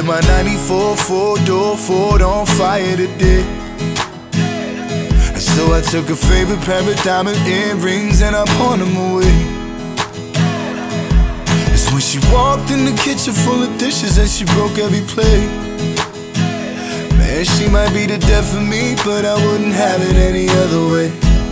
my 94 four-door Ford on fire today. And so I took her favorite pair of diamond earrings and I pawned them away. It's when she walked in the kitchen full of dishes and she broke every plate. Man, she might be the death of me, but I wouldn't have it any other way.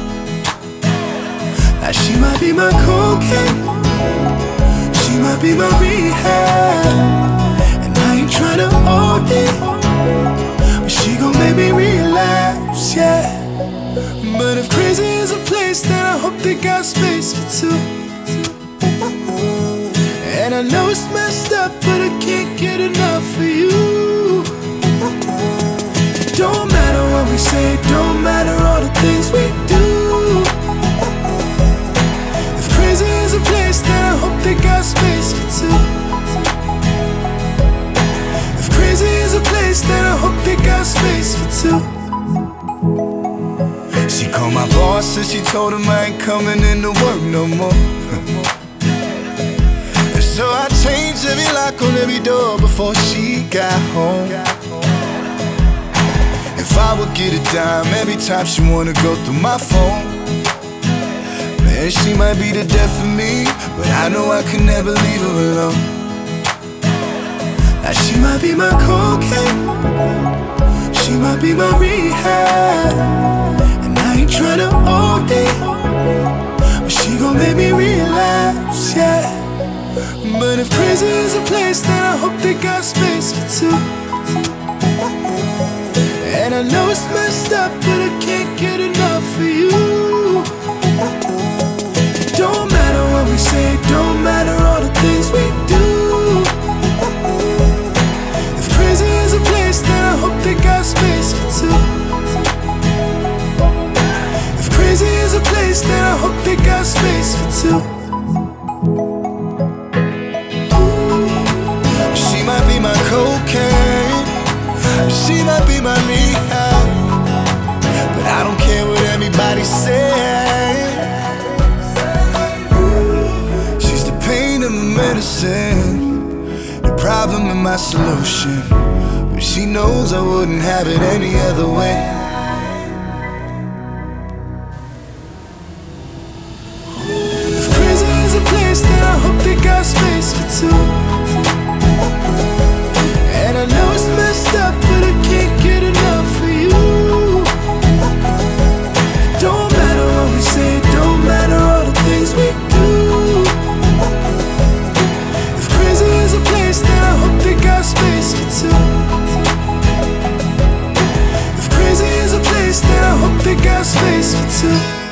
Now she might be my cocaine, she might be my rehab, and I ain't tryna OD, but she gon' make me relapse, yeah. But if crazy is a place, then I hope they got space for two. And I know it's messed up, but I can't get enough of you. It don't matter what we say, it don't matter all the things we do. If crazy is a place, then I hope they got space for two. If crazy is a place, then I hope they got space for two. She called my boss and she told him I ain't coming into work no more. And so I changed every lock on every door before she got home. If I would get a dime every time she wanna go through my phone, man, she might be the death of me, but I know I could never leave her alone. Now she might be my cocaine, she might be my rehab, and I ain't tryna OD, but she gon' make me relapse, yeah. But if crazy is a place, then I hope they got space for two. And I know it's messed up, but I can't get enough of you. It don't matter what we say, it don't matter all the things we do. If crazy is a place, then I hope they got space for two. If crazy is a place, then I hope they got space for two. She might be my cocaine, she might be my rehab, but I don't care what anybody says. She's the pain and the medicine, the problem and my solution, but she knows I wouldn't have it any other way. If crazy is a place, then I hope they got space for two. And I know it's messed up, but I can't get enough of you. It don't matter what we say, it don't matter all the things we do. If crazy is a place, then I hope they got space for two. If crazy is a place, then I hope they got space for two.